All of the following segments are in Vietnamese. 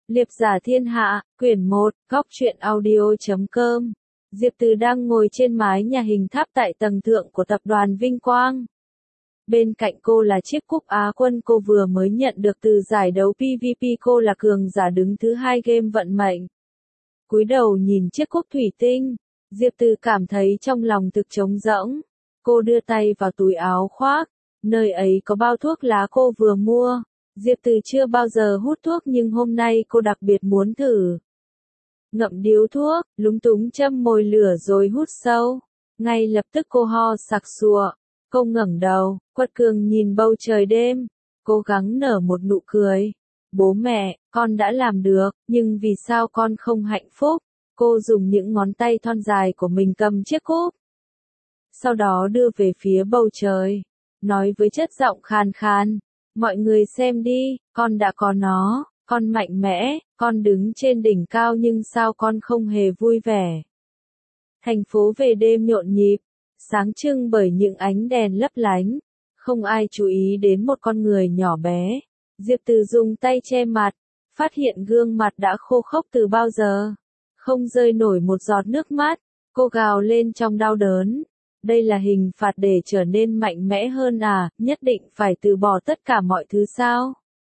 Liệp giả thiên hạ, quyển 1, góc truyện audio.com. Diệp Từ đang ngồi trên mái nhà hình tháp tại tầng thượng của tập đoàn Vinh Quang. Bên cạnh cô là chiếc cúp Á quân cô vừa mới nhận được từ giải đấu PVP, cô là cường giả đứng thứ 2 game vận mệnh. Cúi đầu nhìn chiếc cúp thủy tinh, Diệp Từ cảm thấy trong lòng thực trống rỗng. Cô đưa tay vào túi áo khoác, nơi ấy có bao thuốc lá cô vừa mua. Diệp Từ chưa bao giờ hút thuốc nhưng hôm nay cô đặc biệt muốn thử. Ngậm điếu thuốc, lúng túng châm mồi lửa rồi hút sâu. Ngay lập tức cô ho sặc sụa. Cô ngẩng đầu, quật cường nhìn bầu trời đêm. Cố gắng nở một nụ cười. Bố mẹ, con đã làm được, nhưng vì sao con không hạnh phúc? Cô dùng những ngón tay thon dài của mình cầm chiếc cúp. Sau đó đưa về phía bầu trời. Nói với chất giọng khàn khàn. Mọi người xem đi, con đã có nó, con mạnh mẽ, con đứng trên đỉnh cao nhưng sao con không hề vui vẻ. Thành phố về đêm nhộn nhịp, sáng trưng bởi những ánh đèn lấp lánh, không ai chú ý đến một con người nhỏ bé. Diệp Từ dùng tay che mặt, phát hiện gương mặt đã khô khốc từ bao giờ, không rơi nổi một giọt nước mắt, cô gào lên trong đau đớn. Đây là hình phạt để trở nên mạnh mẽ hơn à, nhất định phải từ bỏ tất cả mọi thứ sao?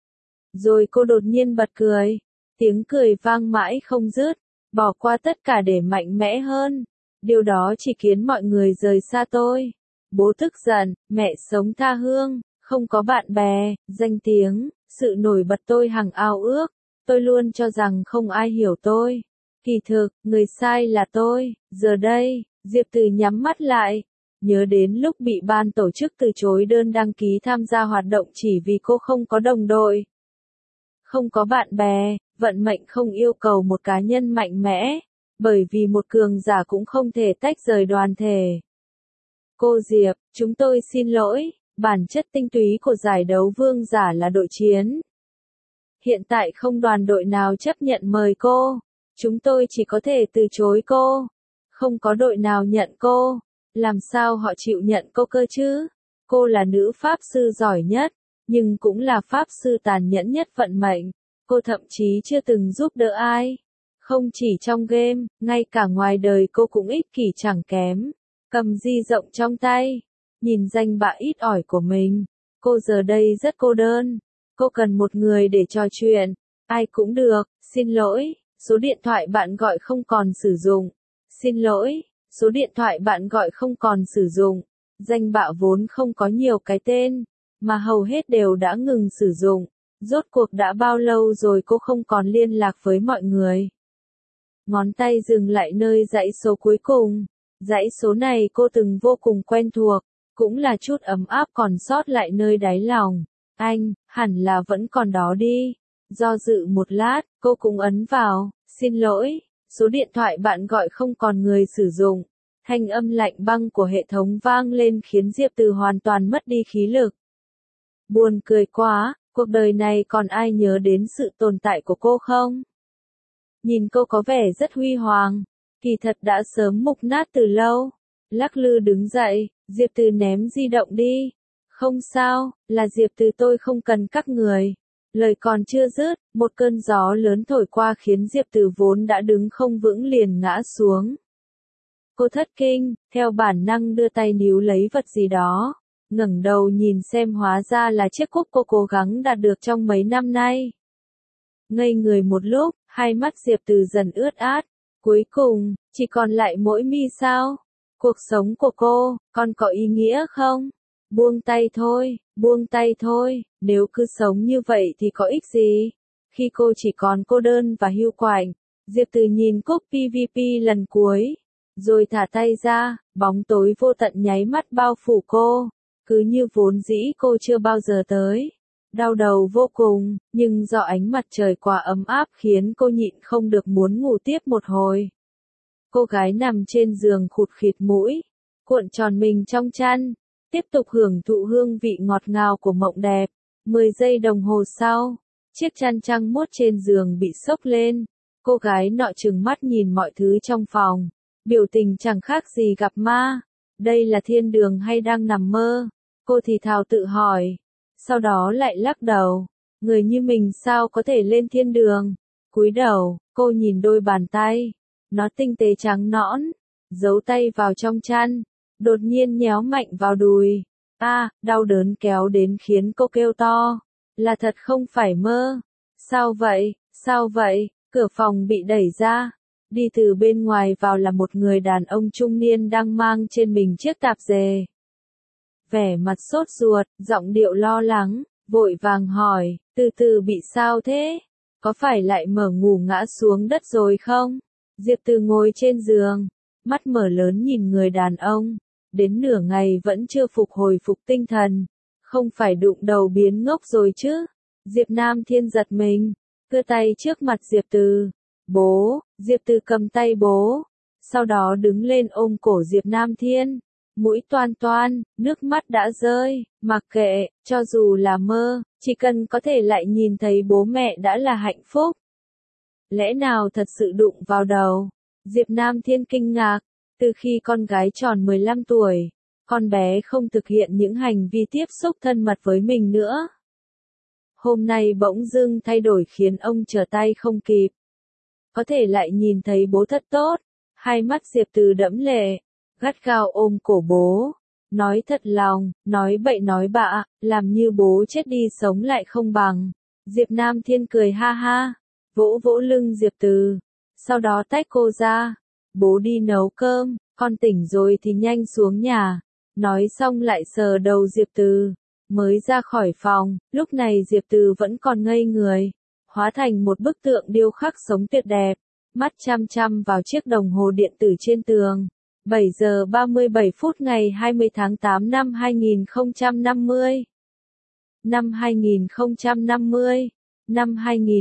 Rồi cô đột nhiên bật cười, tiếng cười vang mãi không dứt, bỏ qua tất cả để mạnh mẽ hơn. Điều đó chỉ khiến mọi người rời xa tôi. Bố tức giận, mẹ sống tha hương, không có bạn bè, danh tiếng, sự nổi bật tôi hằng ao ước. Tôi luôn cho rằng không ai hiểu tôi. Kỳ thực, người sai là tôi, giờ đây. Diệp Từ nhắm mắt lại, nhớ đến lúc bị ban tổ chức từ chối đơn đăng ký tham gia hoạt động chỉ vì cô không có đồng đội. Không có bạn bè, vận mệnh không yêu cầu một cá nhân mạnh mẽ, bởi vì một cường giả cũng không thể tách rời đoàn thể. Cô Diệp, chúng tôi xin lỗi, bản chất tinh túy của giải đấu vương giả là đội chiến. Hiện tại không đoàn đội nào chấp nhận mời cô, chúng tôi chỉ có thể từ chối cô. Không có đội nào nhận cô, làm sao họ chịu nhận cô cơ chứ? Cô là nữ pháp sư giỏi nhất, nhưng cũng là pháp sư tàn nhẫn nhất vận mệnh. Cô thậm chí chưa từng giúp đỡ ai. Không chỉ trong game, ngay cả ngoài đời cô cũng ích kỷ chẳng kém. Cầm di rộng trong tay, nhìn danh bạ ít ỏi của mình. Cô giờ đây rất cô đơn. Cô cần một người để trò chuyện. Ai cũng được, xin lỗi, số điện thoại bạn gọi không còn sử dụng. Xin lỗi, số điện thoại bạn gọi không còn sử dụng. Danh bạ vốn không có nhiều cái tên, mà hầu hết đều đã ngừng sử dụng. Rốt cuộc đã bao lâu rồi cô không còn liên lạc với mọi người. Ngón tay dừng lại nơi dãy số cuối cùng. Dãy số này cô từng vô cùng quen thuộc, cũng là chút ấm áp còn sót lại nơi đáy lòng. Anh, hẳn là vẫn còn đó đi. Do dự một lát, cô cũng ấn vào, xin lỗi. Số điện thoại bạn gọi không còn người sử dụng. Thanh âm lạnh băng của hệ thống vang lên khiến Diệp Từ hoàn toàn mất đi khí lực. Buồn cười quá, cuộc đời này còn ai nhớ đến sự tồn tại của cô không? Nhìn cô có vẻ rất huy hoàng, kỳ thật đã sớm mục nát từ lâu. Lắc lư đứng dậy, Diệp Từ ném di động đi. Không sao, là Diệp Từ, tôi không cần các người. Lời còn chưa dứt, một cơn gió lớn thổi qua khiến Diệp Từ vốn đã đứng không vững liền ngã xuống. Cô thất kinh, theo bản năng đưa tay níu lấy vật gì đó, ngẩng đầu nhìn xem hóa ra là chiếc cúp cô cố gắng đạt được trong mấy năm nay. Ngây người một lúc, hai mắt Diệp Từ dần ướt át, cuối cùng, chỉ còn lại mỗi mi sao? Cuộc sống của cô, còn có ý nghĩa không? Buông tay thôi, nếu cứ sống như vậy thì có ích gì? Khi cô chỉ còn cô đơn và hiu quạnh, Diệp Từ nhìn cúp PVP lần cuối, rồi thả tay ra, bóng tối vô tận nháy mắt bao phủ cô, cứ như vốn dĩ cô chưa bao giờ tới. Đau đầu vô cùng, nhưng do ánh mặt trời quá ấm áp khiến cô nhịn không được muốn ngủ tiếp một hồi. Cô gái nằm trên giường khụt khịt mũi, cuộn tròn mình trong chăn, tiếp tục hưởng thụ hương vị ngọt ngào của mộng đẹp. 10 giây đồng hồ sau, chiếc chăn trăng muốt trên giường bị xốc lên. Cô gái nọ trừng mắt nhìn mọi thứ trong phòng, biểu tình chẳng khác gì gặp ma. Đây là thiên đường hay đang nằm mơ? Cô thì thào tự hỏi, sau đó lại lắc đầu. Người như mình sao có thể lên thiên đường? Cúi đầu, cô nhìn đôi bàn tay. Nó tinh tế trắng nõn. Giấu tay vào trong chăn. Đột nhiên nhéo mạnh vào đùi. Đau đớn kéo đến khiến cô kêu to. Là thật không phải mơ. Sao vậy, sao vậy? Cửa phòng bị đẩy ra. Đi từ bên ngoài vào là một người đàn ông trung niên đang mang trên mình chiếc tạp dề. Vẻ mặt sốt ruột, giọng điệu lo lắng, vội vàng hỏi, từ từ bị sao thế? Có phải lại mở ngủ ngã xuống đất rồi không? Diệp Từ ngồi trên giường, mắt mở lớn nhìn người đàn ông, đến nửa ngày vẫn chưa hồi phục tinh thần. Không phải đụng đầu biến ngốc rồi chứ? Diệp Nam Thiên giật mình, đưa tay trước mặt Diệp Từ. Bố, Diệp Từ cầm tay bố, sau đó đứng lên ôm cổ Diệp Nam Thiên. Mũi toan toan, nước mắt đã rơi, mặc kệ, cho dù là mơ, chỉ cần có thể lại nhìn thấy bố mẹ đã là hạnh phúc. Lẽ nào thật sự đụng vào đầu? Diệp Nam Thiên kinh ngạc, từ khi con gái tròn 15 tuổi, con bé không thực hiện những hành vi tiếp xúc thân mật với mình nữa. Hôm nay bỗng dưng thay đổi khiến ông trở tay không kịp. Có thể lại nhìn thấy bố thật tốt, hai mắt Diệp Từ đẫm lệ, gắt gao ôm cổ bố, nói thật lòng, nói bậy nói bạ, làm như bố chết đi sống lại không bằng. Diệp Nam Thiên cười ha ha, vỗ vỗ lưng Diệp Từ, sau đó tách cô ra, bố đi nấu cơm, con tỉnh rồi thì nhanh xuống nhà. Nói xong lại sờ đầu Diệp Từ, mới ra khỏi phòng, lúc này Diệp Từ vẫn còn ngây người, hóa thành một bức tượng điêu khắc sống tuyệt đẹp, mắt chăm chăm vào chiếc đồng hồ điện tử trên tường. 7 giờ 37 phút ngày 20 tháng 8 năm 2050. Năm 2050. Năm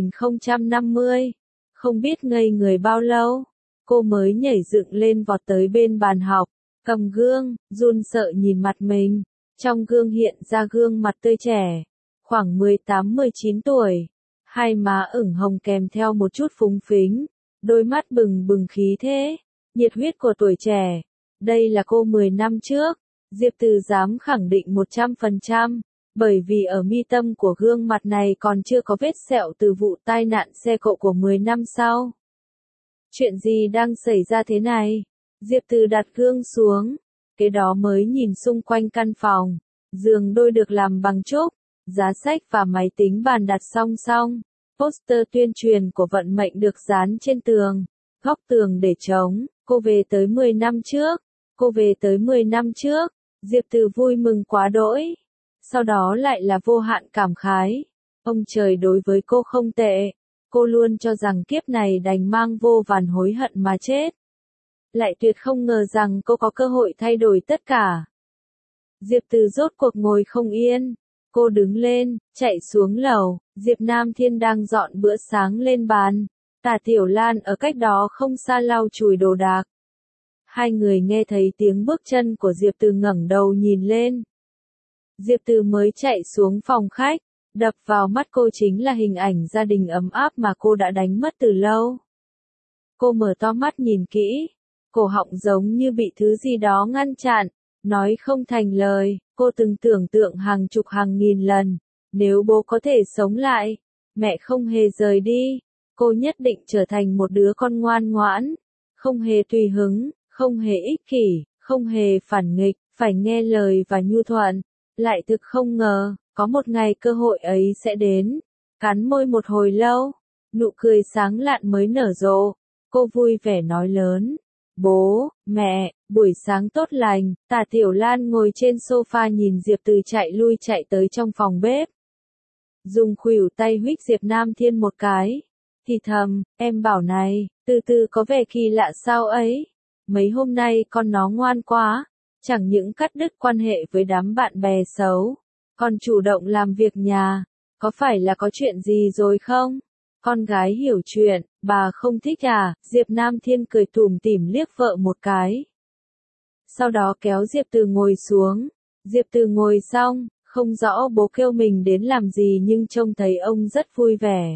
2050. Không biết ngây người bao lâu, cô mới nhảy dựng lên vọt tới bên bàn học, cầm gương, run sợ nhìn mặt mình. Trong gương hiện ra gương mặt tươi trẻ, khoảng 18-19 tuổi, hai má ửng hồng kèm theo một chút phúng phính, đôi mắt bừng bừng khí thế, nhiệt huyết của tuổi trẻ. Đây là cô 10 năm trước, Diệp Từ dám khẳng định 100%, bởi vì ở mi tâm của gương mặt này còn chưa có vết sẹo từ vụ tai nạn xe cộ của 10 năm sau. Chuyện gì đang xảy ra thế này? Diệp Từ đặt gương xuống, kế đó mới nhìn xung quanh căn phòng, giường đôi được làm bằng trúc, giá sách và máy tính bàn đặt song song, poster tuyên truyền của vận mệnh được dán trên tường, góc tường để trống. Cô về tới 10 năm trước, cô về tới 10 năm trước, Diệp Từ vui mừng quá đỗi. Sau đó lại là vô hạn cảm khái. Ông trời đối với cô không tệ, cô luôn cho rằng kiếp này đành mang vô vàn hối hận mà chết. Lại tuyệt không ngờ rằng cô có cơ hội thay đổi tất cả. Diệp Từ rốt cuộc ngồi không yên, cô đứng lên, chạy xuống lầu, Diệp Nam Thiên đang dọn bữa sáng lên bàn. Tả Tiểu Lan ở cách đó không xa lau chùi đồ đạc. Hai người nghe thấy tiếng bước chân của Diệp Từ ngẩng đầu nhìn lên. Diệp Từ mới chạy xuống phòng khách, đập vào mắt cô chính là hình ảnh gia đình ấm áp mà cô đã đánh mất từ lâu. Cô mở to mắt nhìn kỹ, cổ họng giống như bị thứ gì đó ngăn chặn, nói không thành lời. Cô từng tưởng tượng hàng chục hàng nghìn lần, nếu bố có thể sống lại, mẹ không hề rời đi, cô nhất định trở thành một đứa con ngoan ngoãn, không hề tùy hứng, không hề ích kỷ, không hề phản nghịch, phải nghe lời và nhu thuận. Lại thực không ngờ, có một ngày cơ hội ấy sẽ đến. Cắn môi một hồi lâu, nụ cười sáng lạn mới nở rộ, cô vui vẻ nói lớn. Bố, mẹ, buổi sáng tốt lành. Tả Tiểu Lan ngồi trên sofa nhìn Diệp Từ chạy lui chạy tới trong phòng bếp. Dùng khuỷu tay huých Diệp Nam Thiên một cái. Thì thầm, em bảo này, Từ Từ có vẻ kỳ lạ sao ấy. Mấy hôm nay con nó ngoan quá, chẳng những cắt đứt quan hệ với đám bạn bè xấu, còn chủ động làm việc nhà. Có phải là có chuyện gì rồi không? Con gái hiểu chuyện, bà không thích à? Diệp Nam Thiên cười tủm tỉm liếc vợ một cái. Sau đó kéo Diệp Từ ngồi xuống. Diệp Từ ngồi xong, không rõ bố kêu mình đến làm gì nhưng trông thấy ông rất vui vẻ.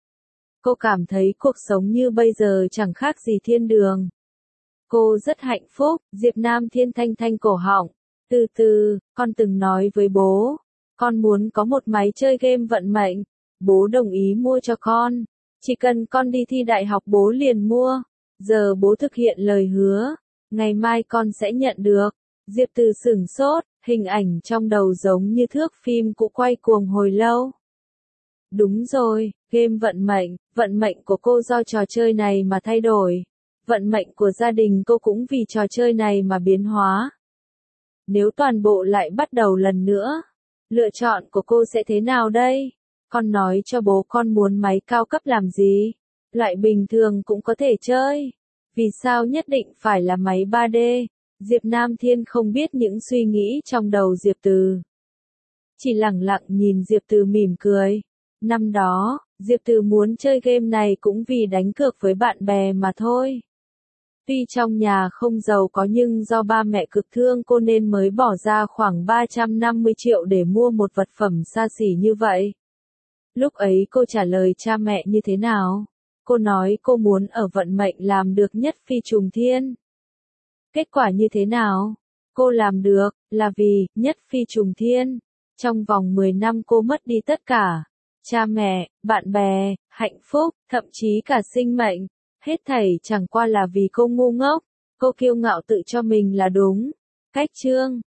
Cô cảm thấy cuộc sống như bây giờ chẳng khác gì thiên đường. Cô rất hạnh phúc. Diệp Nam Thiên thanh thanh cổ họng. Từ từ, con từng nói với bố, con muốn có một máy chơi game vận mệnh. Bố đồng ý mua cho con. Chỉ cần con đi thi đại học bố liền mua. Giờ bố thực hiện lời hứa. Ngày mai con sẽ nhận được. Diệp Từ sửng sốt, hình ảnh trong đầu giống như thước phim cũ quay cuồng hồi lâu. Đúng rồi, game vận mệnh của cô do trò chơi này mà thay đổi. Vận mệnh của gia đình cô cũng vì trò chơi này mà biến hóa. Nếu toàn bộ lại bắt đầu lần nữa, lựa chọn của cô sẽ thế nào đây? Con nói cho bố con muốn máy cao cấp làm gì? Loại bình thường cũng có thể chơi. Vì sao nhất định phải là máy 3D? Diệp Nam Thiên không biết những suy nghĩ trong đầu Diệp Từ. Chỉ lẳng lặng nhìn Diệp Từ mỉm cười. Năm đó, Diệp Từ muốn chơi game này cũng vì đánh cược với bạn bè mà thôi. Tuy trong nhà không giàu có nhưng do ba mẹ cực thương cô nên mới bỏ ra khoảng 350 triệu để mua một vật phẩm xa xỉ như vậy. Lúc ấy cô trả lời cha mẹ như thế nào? Cô nói cô muốn ở vận mệnh làm được nhất phi trùng thiên. Kết quả như thế nào? Cô làm được, là vì, nhất phi trùng thiên. Trong vòng 10 năm cô mất đi tất cả. Cha mẹ, bạn bè, hạnh phúc, thậm chí cả sinh mệnh. Hết thảy chẳng qua là vì cô ngu ngốc. Cô kiêu ngạo tự cho mình là đúng. Cách chương